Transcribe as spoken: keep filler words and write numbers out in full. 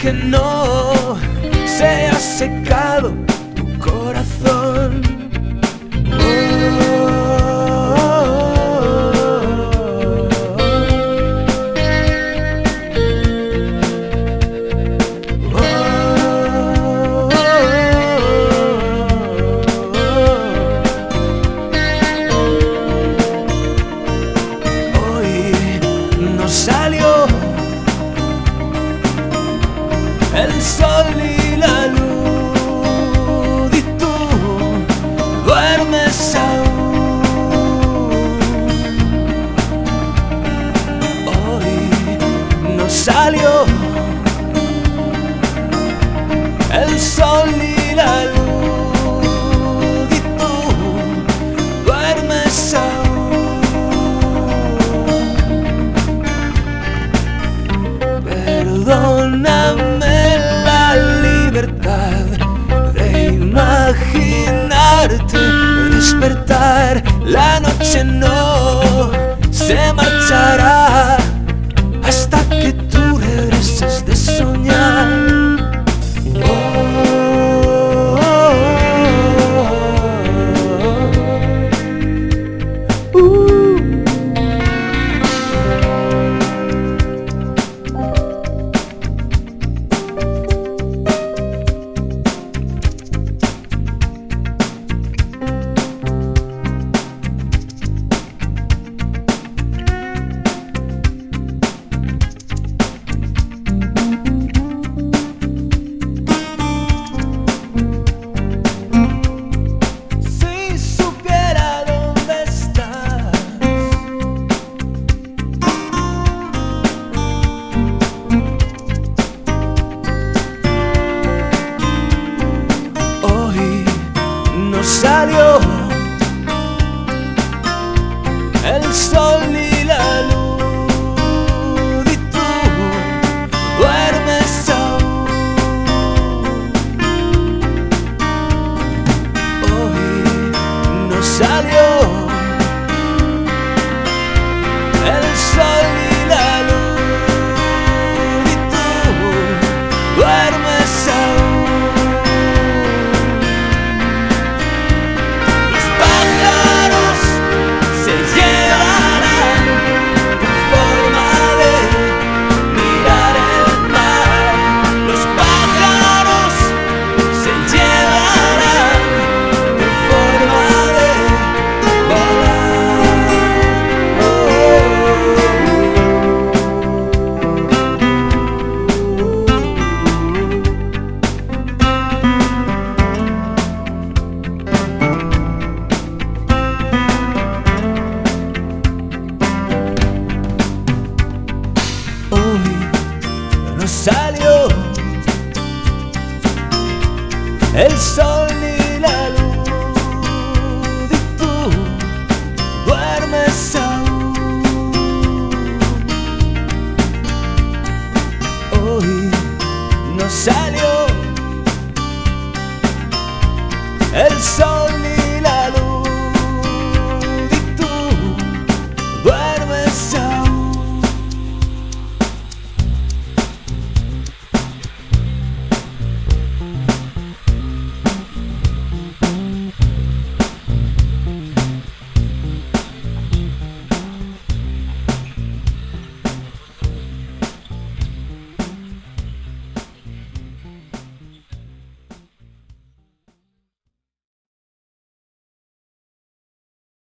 que no se ha secado tu corazón. Salió el sol y la luz y tú duermes aún. Hoy no salió el sol y la luz y tú duermes aún. Perdóname la libertad de imaginarte despertar. La noche no se marchará hasta que tú regreses de soñar. Oh, oh, oh, uh. Salió el sol y la luz y tú duermes aún. Hoy no salió el sol y la luz y tú duermes aún. No salió el sol y la luz y tú duermes.